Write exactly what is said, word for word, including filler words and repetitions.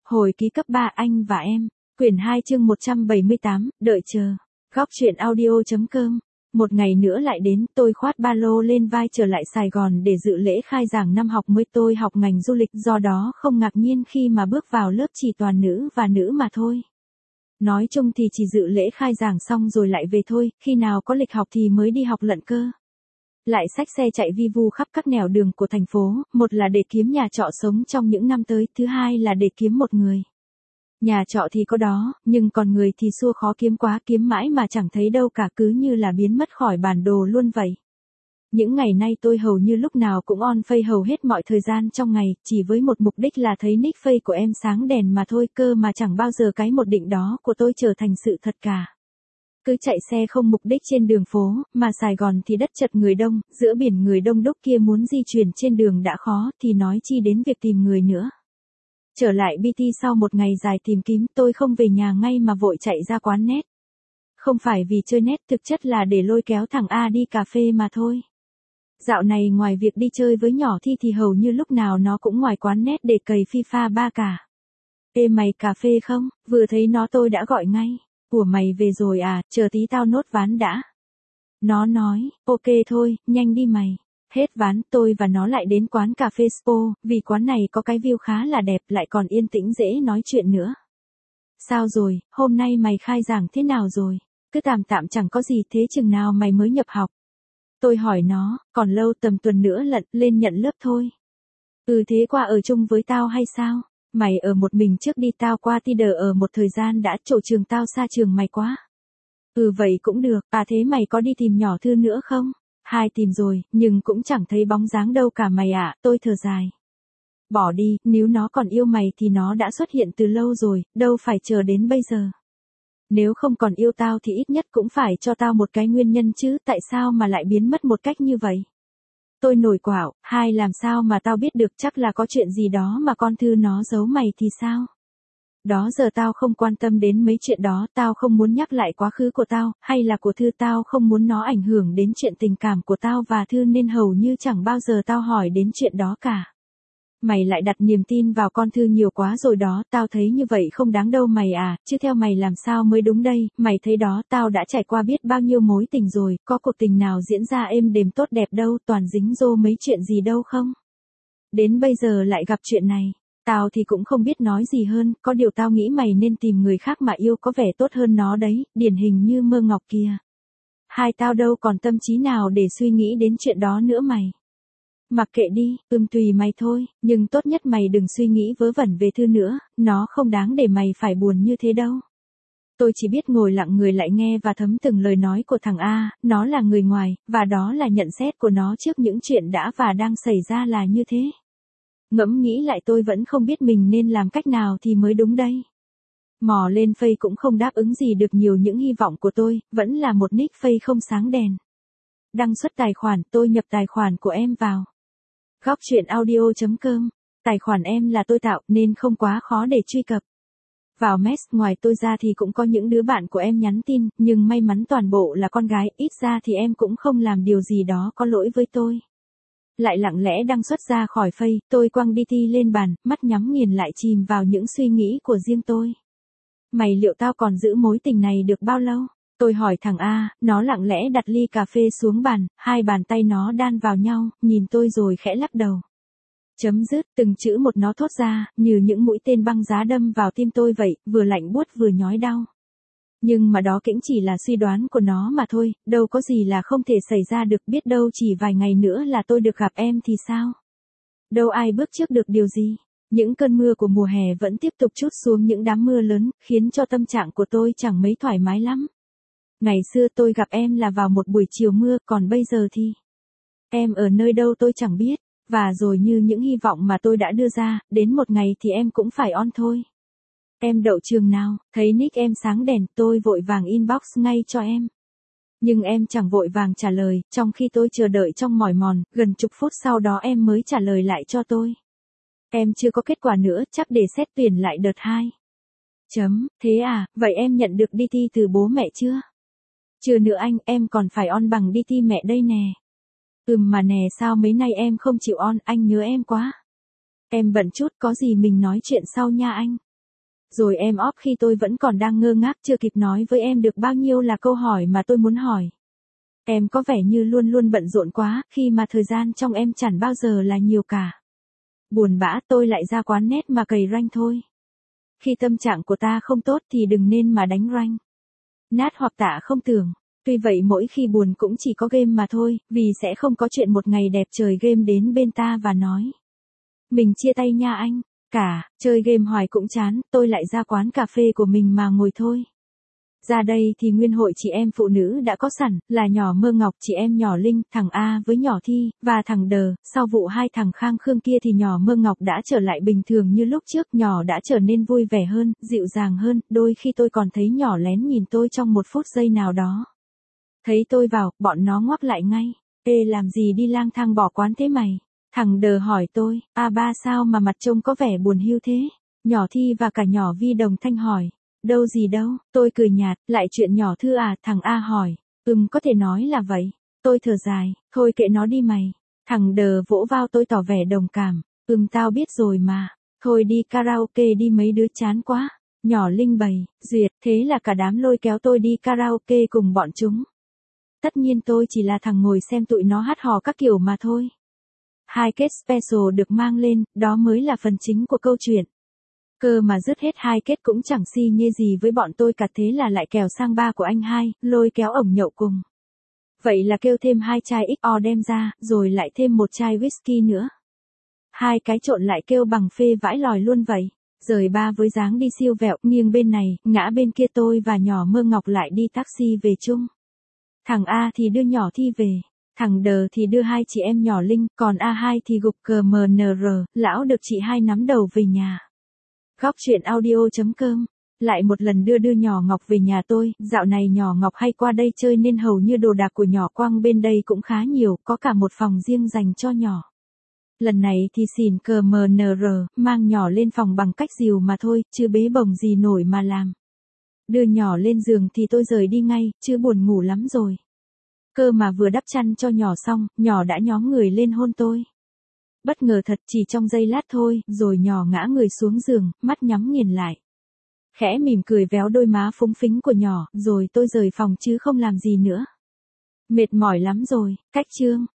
Hồi ký cấp ba anh và em. Quyển hai chương một trăm bảy mươi tám, đợi chờ. Góc truyện audio.com. Một ngày nữa lại đến, tôi khoát ba lô lên vai trở lại Sài Gòn để dự lễ khai giảng năm học mới. Tôi học ngành du lịch, do đó không ngạc nhiên khi mà bước vào lớp chỉ toàn nữ và nữ mà thôi. Nói chung thì chỉ dự lễ khai giảng xong rồi lại về thôi, khi nào có lịch học thì mới đi học lận cơ. Lại xách xe chạy vi vu khắp các nẻo đường của thành phố, một là để kiếm nhà trọ sống trong những năm tới, thứ hai là để kiếm một người. Nhà trọ thì có đó, nhưng còn người thì xua khó kiếm quá, kiếm mãi mà chẳng thấy đâu cả, cứ như là biến mất khỏi bản đồ luôn vậy. Những ngày nay tôi hầu như lúc nào cũng on face hầu hết mọi thời gian trong ngày, chỉ với một mục đích là thấy nick face của em sáng đèn mà thôi, cơ mà chẳng bao giờ cái một định đó của tôi trở thành sự thật cả. Cứ chạy xe không mục đích trên đường phố, mà Sài Gòn thì đất chật người đông, giữa biển người đông đúc kia muốn di chuyển trên đường đã khó, thì nói chi đến việc tìm người nữa. Trở lại bê tê sau một ngày dài tìm kiếm, tôi không về nhà ngay mà vội chạy ra quán net. Không phải vì chơi net, thực chất là để lôi kéo thằng A đi cà phê mà thôi. Dạo này ngoài việc đi chơi với nhỏ Thi thì hầu như lúc nào nó cũng ngoài quán net để cày FIFA ba cả. Ê mày cà phê không? Vừa thấy nó tôi đã gọi ngay. Ủa mày về rồi à, chờ tí tao nốt ván đã. Nó nói, ok thôi, nhanh đi mày. Hết ván, tôi và nó lại đến quán cà phê Spo, vì quán này có cái view khá là đẹp, lại còn yên tĩnh dễ nói chuyện nữa. Sao rồi, hôm nay mày khai giảng thế nào rồi? Cứ tạm tạm chẳng có gì, thế chừng nào mày mới nhập học? Tôi hỏi nó, còn lâu, tầm tuần nữa lận, lên nhận lớp thôi. Ừ thế qua ở chung với tao hay sao? Mày ở một mình trước đi, tao qua ti đờ ở một thời gian đã, chỗ trường tao xa trường mày quá. Ừ vậy cũng được, à thế mày có đi tìm nhỏ Thư nữa không? Hai tìm rồi, nhưng cũng chẳng thấy bóng dáng đâu cả mày ạ, tôi thở dài. Bỏ đi, nếu nó còn yêu mày thì nó đã xuất hiện từ lâu rồi, đâu phải chờ đến bây giờ. Nếu không còn yêu tao thì ít nhất cũng phải cho tao một cái nguyên nhân chứ, tại sao mà lại biến mất một cách như vậy? Tôi nổi quạo, hai làm sao mà tao biết được, chắc là có chuyện gì đó mà con Thư nó giấu mày thì sao? Đó giờ tao không quan tâm đến mấy chuyện đó, tao không muốn nhắc lại quá khứ của tao, hay là của Thư, tao không muốn nó ảnh hưởng đến chuyện tình cảm của tao và Thư nên hầu như chẳng bao giờ tao hỏi đến chuyện đó cả. Mày lại đặt niềm tin vào con Thư nhiều quá rồi đó, tao thấy như vậy không đáng đâu mày à, chứ theo mày làm sao mới đúng đây, mày thấy đó, tao đã trải qua biết bao nhiêu mối tình rồi, có cuộc tình nào diễn ra êm đềm tốt đẹp đâu, toàn dính dô mấy chuyện gì đâu không? Đến bây giờ lại gặp chuyện này. Tao thì cũng không biết nói gì hơn, có điều tao nghĩ mày nên tìm người khác mà yêu, có vẻ tốt hơn nó đấy, điển hình như Mơ Ngọc kìa. Hai tao đâu còn tâm trí nào để suy nghĩ đến chuyện đó nữa mày. Mặc kệ đi, ừm tùy mày thôi, nhưng tốt nhất mày đừng suy nghĩ vớ vẩn về Thư nữa, nó không đáng để mày phải buồn như thế đâu. Tôi chỉ biết ngồi lặng người lại nghe và thấm từng lời nói của thằng A, nó là người ngoài, và đó là nhận xét của nó trước những chuyện đã và đang xảy ra là như thế. Ngẫm nghĩ lại tôi vẫn không biết mình nên làm cách nào thì mới đúng đây. Mò lên Face cũng không đáp ứng gì được nhiều những hy vọng của tôi, vẫn là một nick Face không sáng đèn. Đăng xuất tài khoản, tôi nhập tài khoản của em vào. Góc truyện audio.com. Tài khoản em là tôi tạo nên không quá khó để truy cập. Vào mess, ngoài tôi ra thì cũng có những đứa bạn của em nhắn tin, nhưng may mắn toàn bộ là con gái, ít ra thì em cũng không làm điều gì đó có lỗi với tôi. Lại lặng lẽ đăng xuất ra khỏi Face, tôi quăng đê tê lên bàn, mắt nhắm nghiền lại chìm vào những suy nghĩ của riêng tôi. Mày liệu tao còn giữ mối tình này được bao lâu? Tôi hỏi thằng A, nó lặng lẽ đặt ly cà phê xuống bàn, hai bàn tay nó đan vào nhau, nhìn tôi rồi khẽ lắc đầu. Chấm dứt, từng chữ một nó thốt ra, như những mũi tên băng giá đâm vào tim tôi vậy, vừa lạnh buốt vừa nhói đau. Nhưng mà đó cũng chỉ là suy đoán của nó mà thôi, đâu có gì là không thể xảy ra được, biết đâu chỉ vài ngày nữa là tôi được gặp em thì sao? Đâu ai bước trước được điều gì? Những cơn mưa của mùa hè vẫn tiếp tục trút xuống những đám mưa lớn, khiến cho tâm trạng của tôi chẳng mấy thoải mái lắm. Ngày xưa tôi gặp em là vào một buổi chiều mưa, còn bây giờ thì... Em ở nơi đâu tôi chẳng biết, và rồi như những hy vọng mà tôi đã đưa ra, đến một ngày thì em cũng phải on thôi. Em đậu trường nào? Thấy nick em sáng đèn, tôi vội vàng inbox ngay cho em. Nhưng em chẳng vội vàng trả lời, trong khi tôi chờ đợi trong mỏi mòn, gần chục phút sau đó em mới trả lời lại cho tôi. Em chưa có kết quả nữa, chắc để xét tuyển lại đợt hai. Chấm, thế à, vậy em nhận được đê tê từ bố mẹ chưa? Chưa nữa anh, em còn phải on bằng đê tê mẹ đây nè. Ừm mà nè, sao mấy nay em không chịu on, anh nhớ em quá. Em bận chút, có gì mình nói chuyện sau nha anh. Rồi em off khi tôi vẫn còn đang ngơ ngác chưa kịp nói với em được bao nhiêu là câu hỏi mà tôi muốn hỏi. Em có vẻ như luôn luôn bận rộn quá, khi mà thời gian trong em chẳng bao giờ là nhiều cả. Buồn bã tôi lại ra quán net mà cày rank thôi. Khi tâm trạng của ta không tốt thì đừng nên mà đánh rank. Nát hoặc tạ không tưởng. Tuy vậy mỗi khi buồn cũng chỉ có game mà thôi, vì sẽ không có chuyện một ngày đẹp trời game đến bên ta và nói. Mình chia tay nha anh. Cả, chơi game hoài cũng chán, tôi lại ra quán cà phê của mình mà ngồi thôi. Ra đây thì nguyên hội chị em phụ nữ đã có sẵn, là nhỏ Mơ Ngọc, chị em nhỏ Linh, thằng A với nhỏ Thi, và thằng Đờ. Sau vụ hai thằng Khang Khương kia thì nhỏ Mơ Ngọc đã trở lại bình thường như lúc trước, nhỏ đã trở nên vui vẻ hơn, dịu dàng hơn, đôi khi tôi còn thấy nhỏ lén nhìn tôi trong một phút giây nào đó. Thấy tôi vào, bọn nó ngoắc lại ngay. Ê làm gì đi lang thang bỏ quán thế mày? Thằng Đờ hỏi tôi, a ba sao mà mặt trông có vẻ buồn hiu thế? Nhỏ Thi và cả nhỏ Vi đồng thanh hỏi. Đâu gì đâu, tôi cười nhạt, lại chuyện nhỏ Thư à, thằng A hỏi. Ừm có thể nói là vậy. Tôi thở dài, thôi kệ nó đi mày. Thằng Đờ vỗ vào tôi tỏ vẻ đồng cảm. Ừm tao biết rồi mà. Thôi đi karaoke đi mấy đứa chán quá. Nhỏ Linh bày, duyệt, thế là cả đám lôi kéo tôi đi karaoke cùng bọn chúng. Tất nhiên tôi chỉ là thằng ngồi xem tụi nó hát hò các kiểu mà thôi. Hai kết special được mang lên, đó mới là phần chính của câu chuyện. Cơ mà dứt hết hai kết cũng chẳng si nhê gì với bọn tôi cả, thế là lại kèo sang ba của anh hai, lôi kéo ổng nhậu cùng. Vậy là kêu thêm hai chai ích o đem ra, rồi lại thêm một chai whisky nữa. Hai cái trộn lại kêu bằng phê vãi lòi luôn vậy. Rời ba với dáng đi siêu vẹo, nghiêng bên này, ngã bên kia, tôi và nhỏ Mơ Ngọc lại đi taxi về chung. Thằng A thì đưa nhỏ Thi về. Thằng Đờ thì đưa hai chị em nhỏ Linh, còn a hai thì gục cờ em en rờ, lão được chị hai nắm đầu về nhà. Góc chuyện audio.com. Lại một lần đưa đưa nhỏ Ngọc về nhà tôi, dạo này nhỏ Ngọc hay qua đây chơi nên hầu như đồ đạc của nhỏ Quang bên đây cũng khá nhiều, có cả một phòng riêng dành cho nhỏ. Lần này thì xỉn cờ em en rờ, mang nhỏ lên phòng bằng cách dìu mà thôi, chứ bế bồng gì nổi mà làm. Đưa nhỏ lên giường thì tôi rời đi ngay, chứ buồn ngủ lắm rồi. Cơ mà vừa đắp chăn cho nhỏ xong, nhỏ đã nhóng người lên hôn tôi. Bất ngờ thật, chỉ trong giây lát thôi, rồi nhỏ ngã người xuống giường, mắt nhắm nghiền lại. Khẽ mỉm cười véo đôi má phúng phính của nhỏ, rồi tôi rời phòng chứ không làm gì nữa. Mệt mỏi lắm rồi, cách chương.